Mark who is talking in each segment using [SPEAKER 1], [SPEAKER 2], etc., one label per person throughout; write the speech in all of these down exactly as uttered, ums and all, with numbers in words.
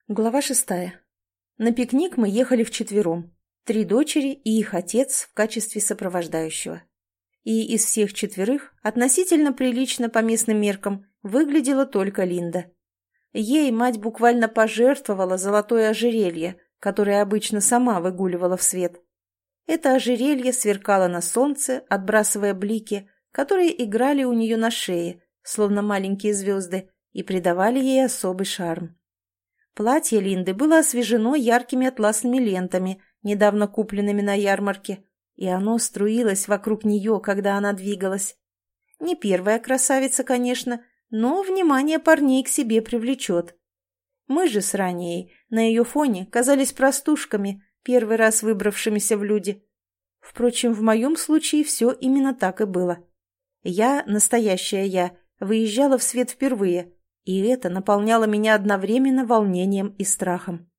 [SPEAKER 1] Глава шестая. На пикник мы ехали вчетвером. Три дочери и их отец в качестве сопровождающего. И из всех четверых относительно прилично по местным меркам выглядела только Линда. Ей мать буквально пожертвовала золотое ожерелье, которое обычно сама выгуливала в свет. Это ожерелье сверкало на солнце, отбрасывая блики, которые играли у нее на шее, словно маленькие звезды, и придавали ей особый шарм. Платье Линды было освежено яркими атласными лентами, недавно купленными на ярмарке, и оно струилось вокруг нее, когда она двигалась. Не первая красавица, конечно, но внимание парней к себе привлечет. Мы же с Ранеей на ее фоне казались простушками, первый раз выбравшимися в люди. Впрочем, в моем случае все именно так и было. Я, настоящая я, выезжала в свет впервые, и это наполняло меня одновременно волнением и страхом.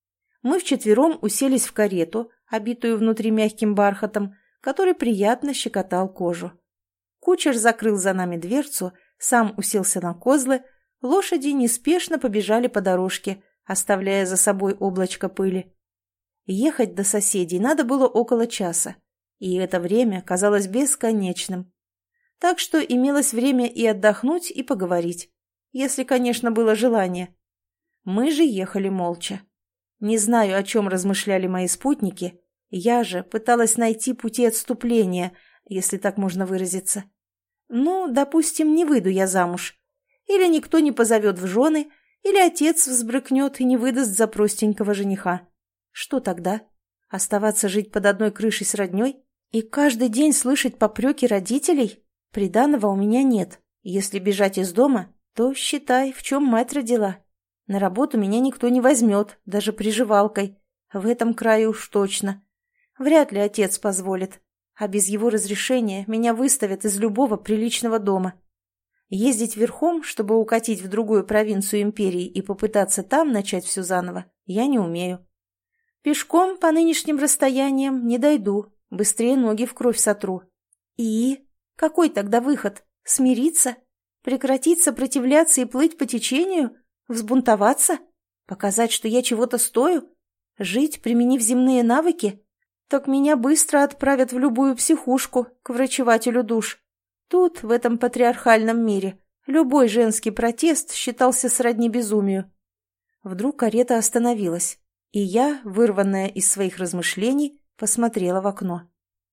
[SPEAKER 1] Мы вчетвером уселись в карету, обитую внутри мягким бархатом, который приятно щекотал кожу. Кучер закрыл за нами дверцу, сам уселся на козлы, лошади неспешно побежали по дорожке, оставляя за собой облачко пыли. Ехать до соседей надо было около часа, и это время казалось бесконечным. Так что имелось время и отдохнуть, и поговорить. Если, конечно, было желание. Мы же ехали молча. Не знаю, о чем размышляли мои спутники, я же пыталась найти пути отступления, если так можно выразиться. Ну, допустим, не выйду я замуж. Или никто не позовет в жены, или отец взбрыкнет и не выдаст за простенького жениха. Что тогда? Оставаться жить под одной крышей с родней? И каждый день слышать попреки родителей? Приданого у меня нет. Если бежать из дома, то считай, в чем мать родила. На работу меня никто не возьмет, даже приживалкой. В этом крае уж точно. Вряд ли отец позволит. А без его разрешения меня выставят из любого приличного дома. Ездить верхом, чтобы укатить в другую провинцию империи и попытаться там начать все заново, я не умею. Пешком по нынешним расстояниям не дойду, быстрее ноги в кровь сотру. И? Какой тогда выход? Смириться? Прекратить сопротивляться и плыть по течению? Взбунтоваться? Показать, что я чего-то стою? Жить, применив земные навыки? Так меня быстро отправят в любую психушку, к врачевателю душ. Тут, в этом патриархальном мире, любой женский протест считался сродни безумию. Вдруг карета остановилась, и я, вырванная из своих размышлений, посмотрела в окно.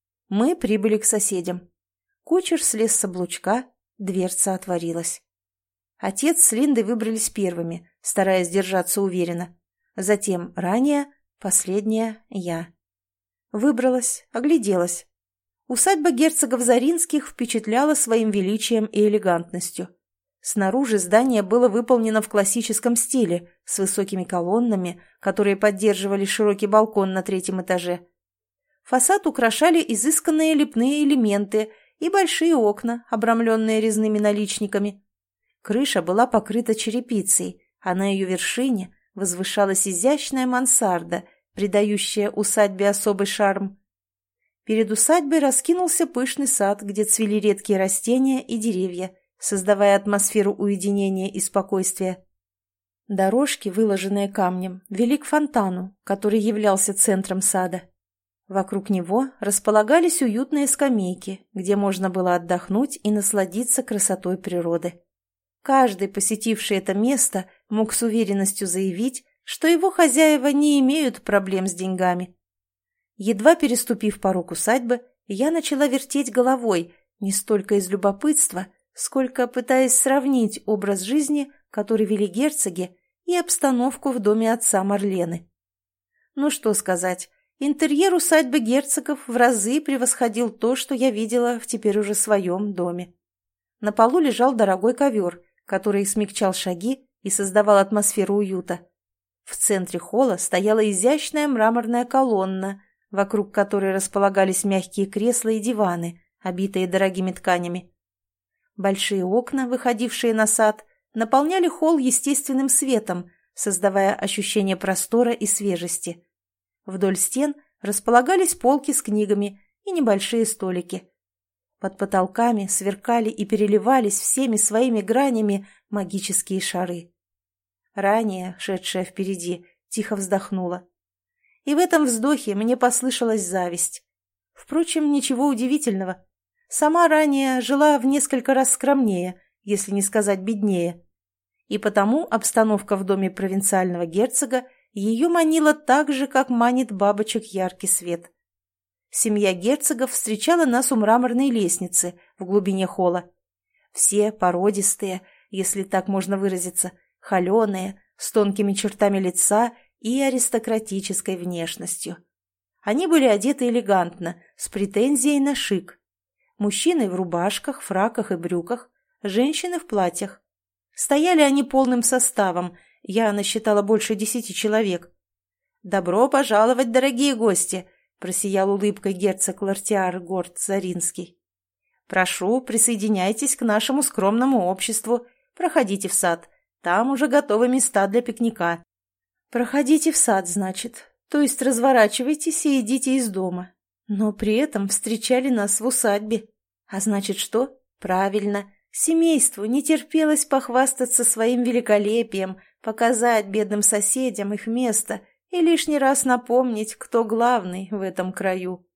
[SPEAKER 1] Мы прибыли к соседям. Кучер слез с облучка, дверца отворилась. Отец с Линдой выбрались первыми, стараясь держаться уверенно. Затем ранее, последняя я. Выбралась, огляделась. Усадьба герцогов Заринских впечатляла своим величием и элегантностью. Снаружи здание было выполнено в классическом стиле, с высокими колоннами, которые поддерживали широкий балкон на третьем этаже. Фасад украшали изысканные лепные элементы и большие окна, обрамленные резными наличниками. Крыша была покрыта черепицей, а на ее вершине возвышалась изящная мансарда, придающая усадьбе особый шарм. Перед усадьбой раскинулся пышный сад, где цвели редкие растения и деревья, создавая атмосферу уединения и спокойствия. Дорожки, выложенные камнем, вели к фонтану, который являлся центром сада. Вокруг него располагались уютные скамейки, где можно было отдохнуть и насладиться красотой природы. Каждый, посетивший это место, мог с уверенностью заявить, что его хозяева не имеют проблем с деньгами. Едва переступив порог усадьбы, я начала вертеть головой, не столько из любопытства, сколько пытаясь сравнить образ жизни, который вели герцоги, и обстановку в доме отца Марлены. Ну что сказать, интерьер усадьбы герцогов в разы превосходил то, что я видела в теперь уже своем доме. На полу лежал дорогой ковер, который смягчал шаги и создавал атмосферу уюта. В центре холла стояла изящная мраморная колонна, вокруг которой располагались мягкие кресла и диваны, обитые дорогими тканями. Большие окна, выходившие на сад, наполняли холл естественным светом, создавая ощущение простора и свежести. Вдоль стен располагались полки с книгами и небольшие столики. Под потолками сверкали и переливались всеми своими гранями магические шары. ранее шедшая впереди, тихо вздохнула. И в этом вздохе мне послышалась зависть. Впрочем, ничего удивительного. Сама ранее жила в несколько раз скромнее, если не сказать беднее. И потому обстановка в доме провинциального герцога ее манила так же, как манит бабочек яркий свет. Семья герцогов встречала нас у мраморной лестницы в глубине холла. Все породистые, если так можно выразиться, холеные, с тонкими чертами лица и аристократической внешностью. Они были одеты элегантно, с претензией на шик. Мужчины в рубашках, фраках и брюках, женщины в платьях. Стояли они полным составом, я насчитала больше десяти человек. «Добро пожаловать, дорогие гости!» — просиял улыбкой герцог Лартиар Горд Заринский. «Прошу, присоединяйтесь к нашему скромному обществу. Проходите в сад. Там уже готовы места для пикника». «Проходите в сад, значит. То есть разворачивайтесь и идите из дома. Но при этом встречали нас в усадьбе. А значит что? Правильно. Семейству не терпелось похвастаться своим великолепием, показать бедным соседям их место и лишний раз напомнить, кто главный в этом краю».